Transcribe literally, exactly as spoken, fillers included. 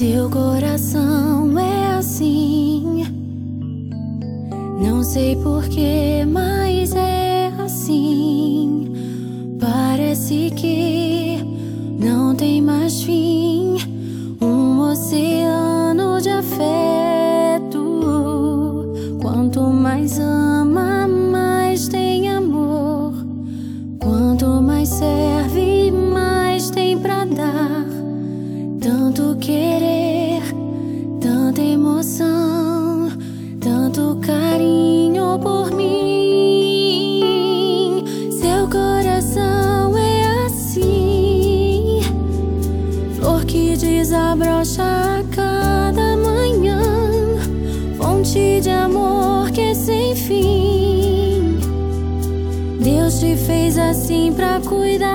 Seu coração é assim, não sei porquê, mas é assim. Parece que não tem mais fim, um oceano de afeto. Quanto mais ama, mais tem amor. Quanto mais serve, mais tem pra dar. Tanto querer, tanta emoção, tanto carinho por mim. Seu coração é assim, flor que desabrocha a cada manhã, fonte de amor que é sem fim. Deus te fez assim pra cuidar